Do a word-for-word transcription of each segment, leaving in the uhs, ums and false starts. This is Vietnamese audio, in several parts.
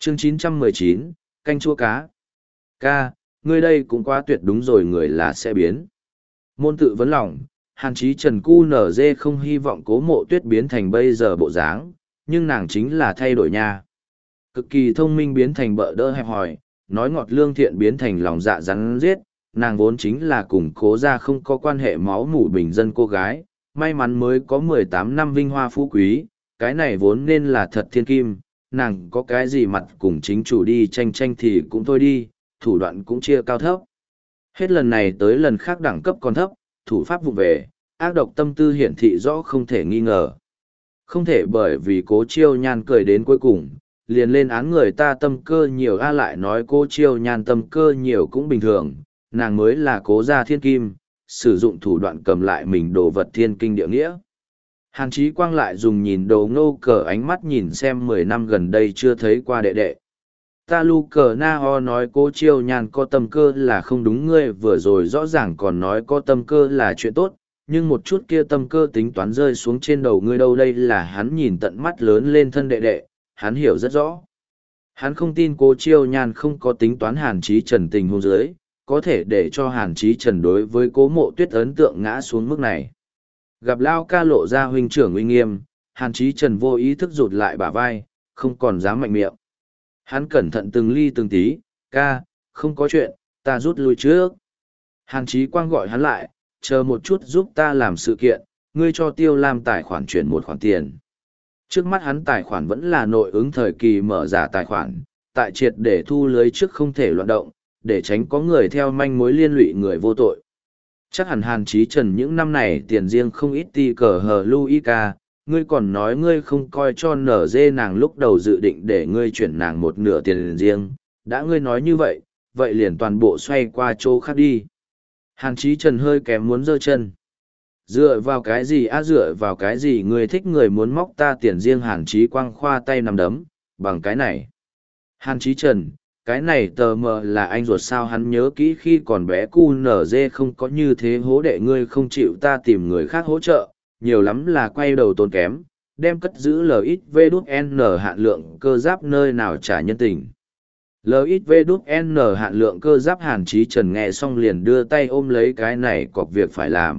Chương chín trăm mười chín, canh chua cá. Ca, ngươi đây cũng quá tuyệt đúng rồi, người là sẽ biến. Môn tự vấn lòng, Hàn Chí Trần cu nở dê không hy vọng Cố Mộ Tuyết biến thành bây giờ bộ dáng, nhưng nàng chính là thay đổi nha. Cực kỳ thông minh biến thành bợ đỡ hẹp hòi, nói ngọt lương thiện biến thành lòng dạ rắn giết, nàng vốn chính là cùng Cố gia không có quan hệ máu mủ bình dân cô gái, may mắn mới có mười tám năm vinh hoa phú quý, cái này vốn nên là thật thiên kim, nàng có cái gì mặt cùng chính chủ đi tranh tranh thì cũng thôi đi, thủ đoạn cũng chia cao thấp. Hết lần này tới lần khác đẳng cấp còn thấp, thủ pháp vụ về, ác độc tâm tư hiển thị rõ không thể nghi ngờ. Không thể bởi vì Cố Chiêu Nhan cười đến cuối cùng, liền lên án người ta tâm cơ nhiều a lại nói Cố Chiêu Nhan tâm cơ nhiều cũng bình thường, nàng mới là Cố gia thiên kim, sử dụng thủ đoạn cầm lại mình đồ vật thiên kinh địa nghĩa. Hàn Chí Quang lại dùng nhìn đồ ngô cờ ánh mắt nhìn xem mười năm gần đây chưa thấy qua đệ đệ. Ta lu cờ na ho nói Cố Chiêu Nhan có tâm cơ là không đúng, ngươi vừa rồi rõ ràng còn nói có tâm cơ là chuyện tốt, nhưng một chút kia tâm cơ tính toán rơi xuống trên đầu ngươi đâu, đây là hắn nhìn tận mắt lớn lên thân đệ đệ, hắn hiểu rất rõ. Hắn không tin Cố Chiêu Nhan không có tính toán Hàn Chí Trần tình huống dưới, có thể để cho Hàn Chí Trần đối với Cố Mộ Tuyết ấn tượng ngã xuống mức này. Gặp Lao ca lộ ra huynh trưởng uy nghiêm, Hàn Chí Trần vô ý thức rụt lại bả vai, không còn dám mạnh miệng. Hắn cẩn thận từng ly từng tí, ca, không có chuyện, ta rút lui trước. Hàn Chí Quang gọi hắn lại, chờ một chút giúp ta làm sự kiện, ngươi cho Tiêu Lam tài khoản chuyển một khoản tiền. Trước mắt hắn tài khoản vẫn là nội ứng thời kỳ mở giả tài khoản, tại triệt để thu lưới trước không thể loạn động, để tránh có người theo manh mối liên lụy người vô tội. Chắc hẳn Hàn Chí Trần những năm này tiền riêng không ít ti cờ hờ Luica, ngươi còn nói ngươi không coi cho nở dê nàng lúc đầu dự định để ngươi chuyển nàng một nửa tiền riêng, đã ngươi nói như vậy, vậy liền toàn bộ xoay qua chỗ khác đi. Hàn Chí Trần hơi kém muốn giơ chân. Dựa vào cái gì á, dựa vào cái gì ngươi thích người muốn móc ta tiền riêng? Hàn Chí Quang khoa tay nằm đấm, bằng cái này. Hàn Chí Trần, cái này tờ mờ là anh ruột sao? Hắn nhớ kỹ khi còn bé cu nở dê không có như thế hố đệ ngươi không chịu ta tìm người khác hỗ trợ, nhiều lắm là quay đầu tốn kém, đem cất giữ lờ ít vê đút en hạn lượng cơ giáp nơi nào trả nhân tình. lờ ít vê đút en hạn lượng cơ giáp. Hàn Chí Trần nghe xong liền đưa tay ôm lấy cái này cọc việc phải làm.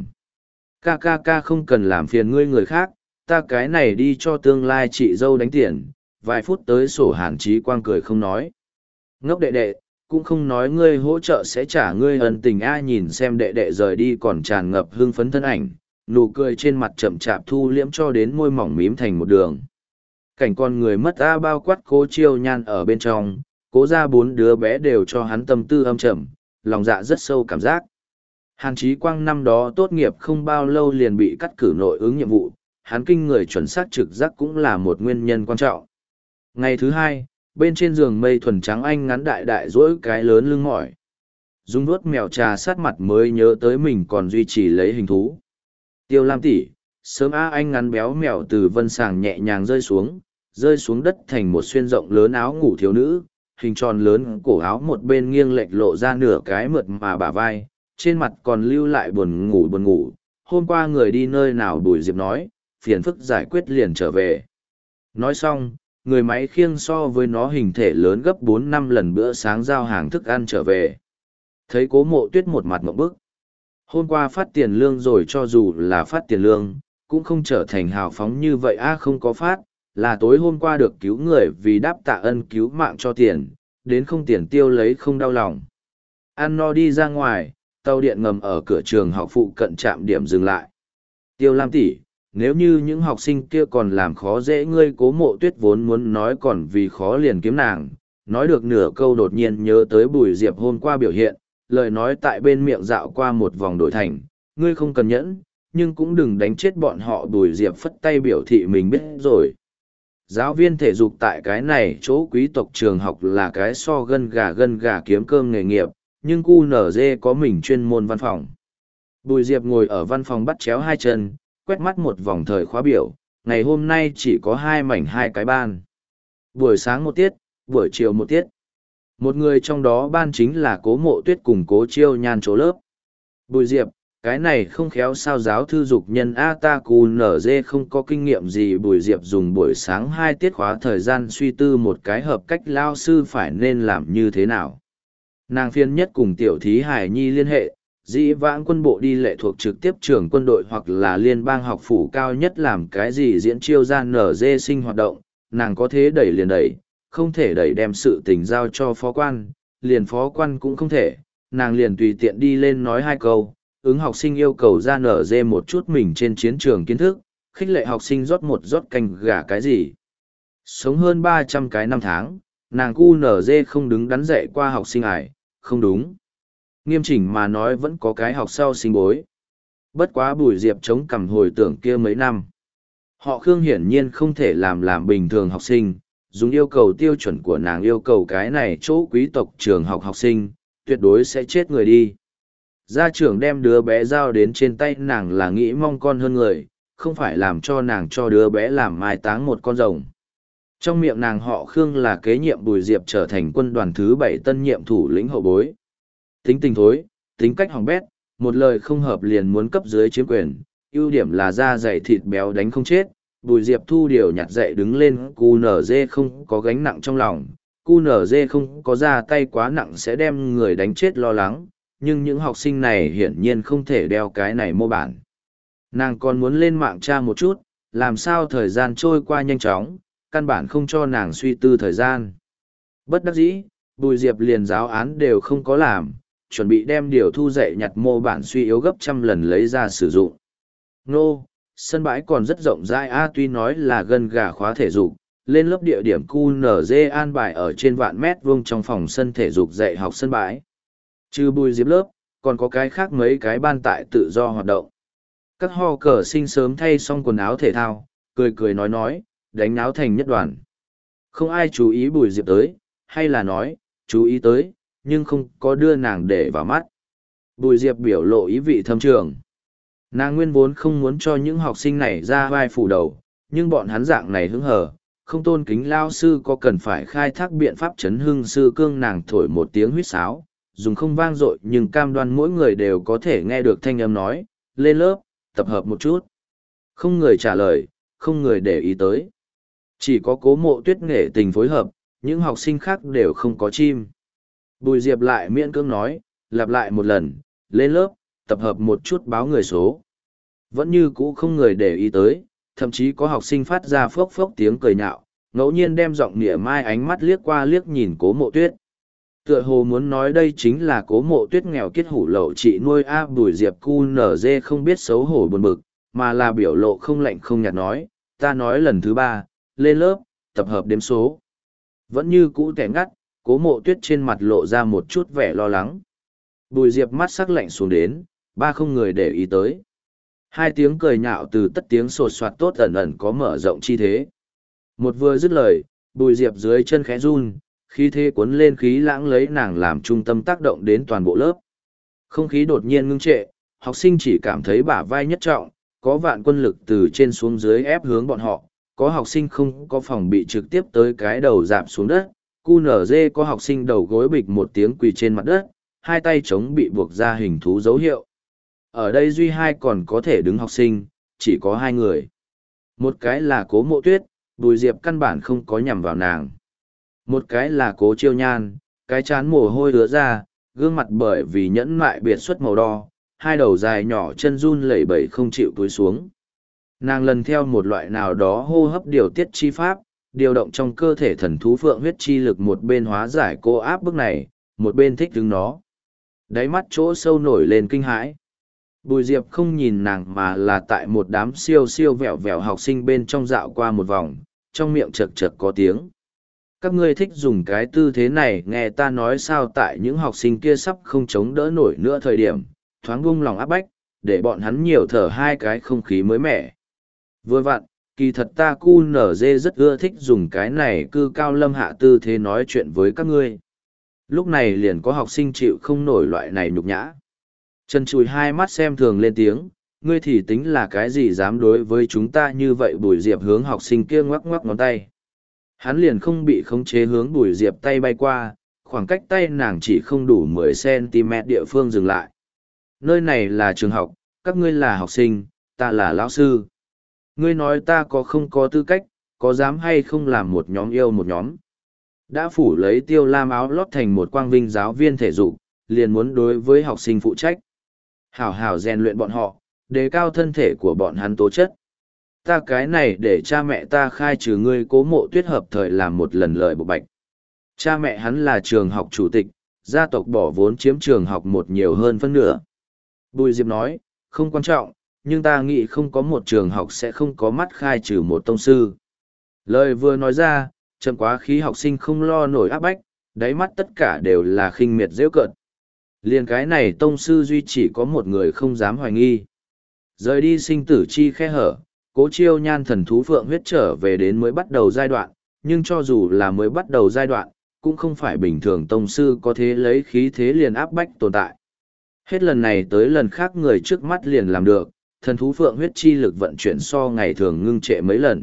Ca ca ca không cần làm phiền ngươi người khác, ta cái này đi cho tương lai chị dâu đánh tiền, vài phút tới sổ. Hàn Chí Quang cười không nói. Ngốc đệ đệ, cũng không nói ngươi hỗ trợ sẽ trả ngươi ân tình a. Nhìn xem đệ đệ rời đi còn tràn ngập hưng phấn thân ảnh, nụ cười trên mặt chậm chạp thu liễm cho đến môi mỏng mím thành một đường. Cảnh con người mất a bao quát Cố Chiêu Nhan ở bên trong, Cố ra bốn đứa bé đều cho hắn tâm tư âm trầm, lòng dạ rất sâu cảm giác. Hàn Chí Quang năm đó tốt nghiệp không bao lâu liền bị cắt cử nội ứng nhiệm vụ, hắn kinh người chuẩn xác trực giác cũng là một nguyên nhân quan trọng. Ngày thứ hai, bên trên giường mây thuần trắng anh ngắn đại đại dỗi cái lớn lưng mỏi. Dung nuốt mèo trà sát mặt mới nhớ tới mình còn duy trì lấy hình thú. Tiêu Lam tỷ, sớm a. Anh ngắn béo mèo từ vân sàng nhẹ nhàng rơi xuống, rơi xuống đất thành một xuyên rộng lớn áo ngủ thiếu nữ, hình tròn lớn cổ áo một bên nghiêng lệch lộ ra nửa cái mượt mà bả vai, trên mặt còn lưu lại buồn ngủ buồn ngủ. Hôm qua người đi nơi nào? Bùi Diệp nói, phiền phức giải quyết liền trở về. Nói xong, người máy khiêng so với nó hình thể lớn gấp bốn năm lần bữa sáng giao hàng thức ăn trở về. Thấy Cố Mộ Tuyết một mặt ngộp bức. Hôm qua phát tiền lương rồi, cho dù là phát tiền lương, cũng không trở thành hào phóng như vậy a. Không có phát, là tối hôm qua được cứu người vì đáp tạ ân cứu mạng cho tiền, đến không tiền tiêu lấy không đau lòng. Ăn no đi ra ngoài, tàu điện ngầm ở cửa trường học phụ cận trạm điểm dừng lại. Tiêu Lam tỷ, nếu như những học sinh kia còn làm khó dễ ngươi, Cố Mộ Tuyết vốn muốn nói còn vì khó liền kiếm nàng, nói được nửa câu đột nhiên nhớ tới Bùi Diệp hôm qua biểu hiện, lời nói tại bên miệng dạo qua một vòng đổi thành, ngươi không cần nhẫn, nhưng cũng đừng đánh chết bọn họ. Bùi Diệp phất tay biểu thị mình biết rồi. Giáo viên thể dục tại cái này chỗ quý tộc trường học là cái so gân gà gân gà kiếm cơm nghề nghiệp, nhưng cu nở dê có mình chuyên môn văn phòng. Bùi Diệp ngồi ở văn phòng bắt chéo hai chân, quét mắt một vòng thời khóa biểu, ngày hôm nay chỉ có hai mảnh hai cái ban. Buổi sáng một tiết, buổi chiều một tiết. Một người trong đó ban chính là Cố Mộ Tuyết cùng Cố Chiêu Nhan chỗ lớp. Bùi Diệp, Cái này không khéo sao giáo thư dục nhân A ta cù nở dê không có kinh nghiệm gì. Bùi Diệp dùng buổi sáng hai tiết khóa thời gian suy tư một cái hợp cách lao sư phải nên làm như thế nào. Nàng phiên nhất cùng tiểu thí hải nhi liên hệ, dĩ vãng quân bộ đi lệ thuộc trực tiếp trường quân đội hoặc là liên bang học phủ cao nhất làm cái gì diễn chiêu gian nở dê sinh hoạt động, nàng có thế đẩy liền đẩy, không thể đẩy đem sự tình giao cho phó quan, liền phó quan cũng không thể, nàng liền tùy tiện đi lên nói hai câu, ứng học sinh yêu cầu ra nở dê một chút mình trên chiến trường kiến thức, khích lệ học sinh rót một rót canh gà cái gì. Sống hơn ba trăm cái năm tháng, nàng cu nở dê không đứng đắn dạy qua học sinh ải, không đúng. Nghiêm chỉnh mà nói vẫn có cái học sau sinh bối. Bất quá Bùi Diệp chống cằm hồi tưởng kia mấy năm. Họ Khương hiển nhiên không thể làm làm bình thường học sinh, dùng yêu cầu tiêu chuẩn của nàng yêu cầu cái này chỗ quý tộc trường học học sinh, tuyệt đối sẽ chết người đi. Gia trưởng đem đứa bé giao đến trên tay nàng là nghĩ mong con hơn người, không phải làm cho nàng cho đứa bé làm mai táng một con rồng. Trong miệng nàng họ Khương là kế nhiệm Bùi Diệp trở thành quân đoàn thứ bảy tân nhiệm thủ lĩnh hậu bối. Tính tình thối, tính cách hỏng bét, một lời không hợp liền muốn cấp dưới chiếm quyền, ưu điểm là da dày thịt béo đánh không chết. Bùi Diệp thu điều nhặt dậy đứng lên, cu nở dê không có gánh nặng trong lòng, cu nở dê không có ra tay quá nặng sẽ đem người đánh chết lo lắng, nhưng những học sinh này hiển nhiên không thể đeo cái này mô bản. Nàng còn muốn lên mạng tra một chút, làm sao thời gian trôi qua nhanh chóng, căn bản không cho nàng suy tư thời gian. Bất đắc dĩ, Bùi Diệp liền giáo án đều không có làm, chuẩn bị đem điều thu dạy nhặt mô bản suy yếu gấp trăm lần lấy ra sử dụng. Nô, sân bãi còn rất rộng rãi a tuy nói là gần gà khóa thể dục, lên lớp địa điểm cu nở dê an bài ở trên vạn mét vuông trong phòng sân thể dục dạy học sân bãi. Trừ Bùi Diệp lớp, còn có cái khác mấy cái ban tại tự do hoạt động. Các ho cờ sinh sớm thay xong quần áo thể thao, cười cười nói nói, đánh náo thành nhất đoàn. Không ai chú ý Bùi Diệp tới, hay là nói, chú ý tới, nhưng không có đưa nàng để vào mắt. Bùi Diệp biểu lộ ý vị thâm trường. Nàng nguyên vốn không muốn cho những học sinh này ra vai phủ đầu, nhưng bọn hắn dạng này hứng hờ, không tôn kính lao sư có cần phải khai thác biện pháp chấn hưng sư cương nàng thổi một tiếng huýt sáo, dùng không vang dội nhưng cam đoan mỗi người đều có thể nghe được thanh âm nói, lên lớp, tập hợp một chút. Không người trả lời, không người để ý tới. Chỉ có Cố Mộ Tuyết nghệ tình phối hợp, những học sinh khác đều không có chim. Bùi Diệp lại miễn cưỡng nói, lặp lại một lần, lên lớp, tập hợp một chút báo người số. Vẫn như cũ không người để ý tới, thậm chí có học sinh phát ra phốc phốc tiếng cười nhạo, ngẫu nhiên đem giọng nịa mai ánh mắt liếc qua liếc nhìn Cố Mộ Tuyết. Tựa hồ muốn nói đây chính là Cố Mộ Tuyết nghèo kiết hủ lậu chị nuôi a. Bùi Diệp cu nở dê không biết xấu hổ buồn bực, mà là biểu lộ không lạnh không nhạt nói, ta nói lần thứ ba, lên lớp, tập hợp đếm số. Vẫn như cũ tẻ ngắt, Cố Mộ Tuyết trên mặt lộ ra một chút vẻ lo lắng. Bùi Diệp mắt sắc lạnh xuống đến, ba không người để ý tới. Hai tiếng cười nhạo từ tất tiếng sột soạt tốt ẩn ẩn có mở rộng chi thế. Một vừa dứt lời, Bùi Diệp dưới chân khẽ run, khí thế cuốn lên khí lãng lấy nàng làm trung tâm tác động đến toàn bộ lớp. Không khí đột nhiên ngưng trệ, học sinh chỉ cảm thấy bả vai nhất trọng, có vạn quân lực từ trên xuống dưới ép hướng bọn họ, có học sinh không có phòng bị trực tiếp tới cái đầu dạp xuống đất, cu nở dê có học sinh đầu gối bịch một tiếng quỳ trên mặt đất, hai tay chống bị buộc ra hình thú dấu hiệu. Ở đây duy hai còn có thể đứng học sinh, chỉ có hai người. Một cái là Cố Mộ Tuyết, Bùi Diệp căn bản không có nhằm vào nàng. Một cái là Cố Chiêu Nhan, cái chán mồ hôi ứa ra, gương mặt bởi vì nhẫn mại biệt xuất màu đo, hai đầu dài nhỏ chân run lẩy bẩy không chịu túi xuống. Nàng lần theo một loại nào đó hô hấp điều tiết chi pháp, điều động trong cơ thể thần thú phượng huyết chi lực, một bên hóa giải cô áp bức này, một bên thích đứng nó. Đáy mắt chỗ sâu nổi lên kinh hãi. Bùi Diệp không nhìn nàng mà là tại một đám siêu siêu vẹo vẹo học sinh bên trong dạo qua một vòng, trong miệng chật chật có tiếng. Các ngươi thích dùng cái tư thế này nghe ta nói sao, tại những học sinh kia sắp không chống đỡ nổi nữa thời điểm, thoáng buông lòng áp bách, để bọn hắn nhiều thở hai cái không khí mới mẻ. Vừa vặn, kỳ thật ta cu nở dê rất ưa thích dùng cái này cư cao lâm hạ tư thế nói chuyện với các ngươi. Lúc này liền có học sinh chịu không nổi loại này nhục nhã. Trần Chùi hai mắt xem thường lên tiếng, ngươi thì tính là cái gì dám đối với chúng ta như vậy. Bùi Diệp hướng học sinh kia ngoắc ngoắc ngón tay. Hắn liền không bị khống chế hướng Bùi Diệp tay bay qua, khoảng cách tay nàng chỉ không đủ mười xăng ti mét địa phương dừng lại. Nơi này là trường học, các ngươi là học sinh, ta là lão sư. Ngươi nói ta có không có tư cách, có dám hay không làm một nhóm yêu một nhóm. Đã phủ lấy Tiêu Lam áo lót thành một quang vinh giáo viên thể dục, liền muốn đối với học sinh phụ trách. Hảo hảo rèn luyện bọn họ, đề cao thân thể của bọn hắn tố chất. Ta cái này để cha mẹ ta khai trừ ngươi Cố Mộ Tuyết hợp thời làm một lần lời bộ bạch. Cha mẹ hắn là trường học chủ tịch, gia tộc bỏ vốn chiếm trường học một nhiều hơn phân nửa. Bùi Diệp nói, không quan trọng, nhưng ta nghĩ không có một trường học sẽ không có mắt khai trừ một tông sư. Lời vừa nói ra, chậm quá khí học sinh không lo nổi áp bách, đáy mắt tất cả đều là khinh miệt dễ cợt. Liền cái này tông sư duy chỉ có một người không dám hoài nghi. Rời đi sinh tử chi khe hở, Cố Chiêu Nhan thần thú phượng huyết trở về đến mới bắt đầu giai đoạn, nhưng cho dù là mới bắt đầu giai đoạn, cũng không phải bình thường tông sư có thể lấy khí thế liền áp bách tồn tại. Hết lần này tới lần khác người trước mắt liền làm được, thần thú phượng huyết chi lực vận chuyển so ngày thường ngưng trệ mấy lần.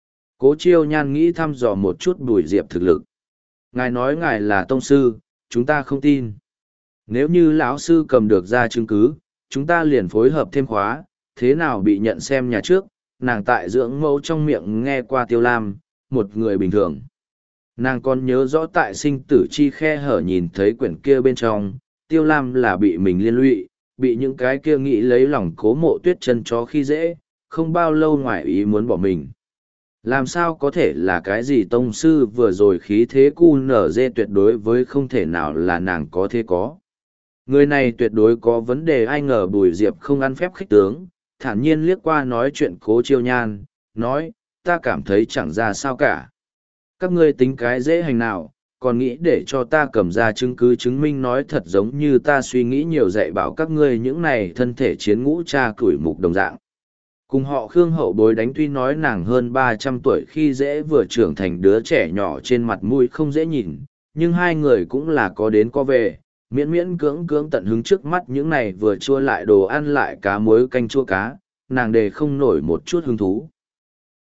Cố Chiêu Nhan nghĩ thăm dò một chút Bùi Diệp thực lực. Ngài nói ngài là tông sư, chúng ta không tin. Nếu như lão sư cầm được ra chứng cứ, chúng ta liền phối hợp thêm khóa, thế nào bị nhận xem nhà trước, nàng tại dưỡng mẫu trong miệng nghe qua Tiêu Lam, một người bình thường. Nàng còn nhớ rõ tại sinh tử chi khe hở nhìn thấy quyển kia bên trong, Tiêu Lam là bị mình liên lụy, bị những cái kia nghĩ lấy lòng Cố Mộ Tuyết chân chó khi dễ, không bao lâu ngoài ý muốn bỏ mình. Làm sao có thể là cái gì tông sư vừa rồi khí thế cu nở dê tuyệt đối với không thể nào là nàng có thế có. Người này tuyệt đối có vấn đề, ai ngờ Bùi Diệp không ăn phép khích tướng, thản nhiên liếc qua nói chuyện Cố Chiêu Nhan, nói, ta cảm thấy chẳng ra sao cả. Các ngươi tính cái dễ hành nào, còn nghĩ để cho ta cầm ra chứng cứ chứng minh nói thật giống như ta suy nghĩ nhiều dạy bảo các ngươi những này thân thể chiến ngũ cha củi mục đồng dạng. Cùng họ Khương hậu bối đánh, tuy nói nàng hơn ba trăm tuổi khi dễ vừa trưởng thành đứa trẻ nhỏ trên mặt mũi không dễ nhìn, nhưng hai người cũng là có đến có về, miễn miễn cưỡng cưỡng tận hứng trước mắt những này vừa chua lại đồ ăn lại cá muối canh chua cá, nàng đề không nổi một chút hứng thú.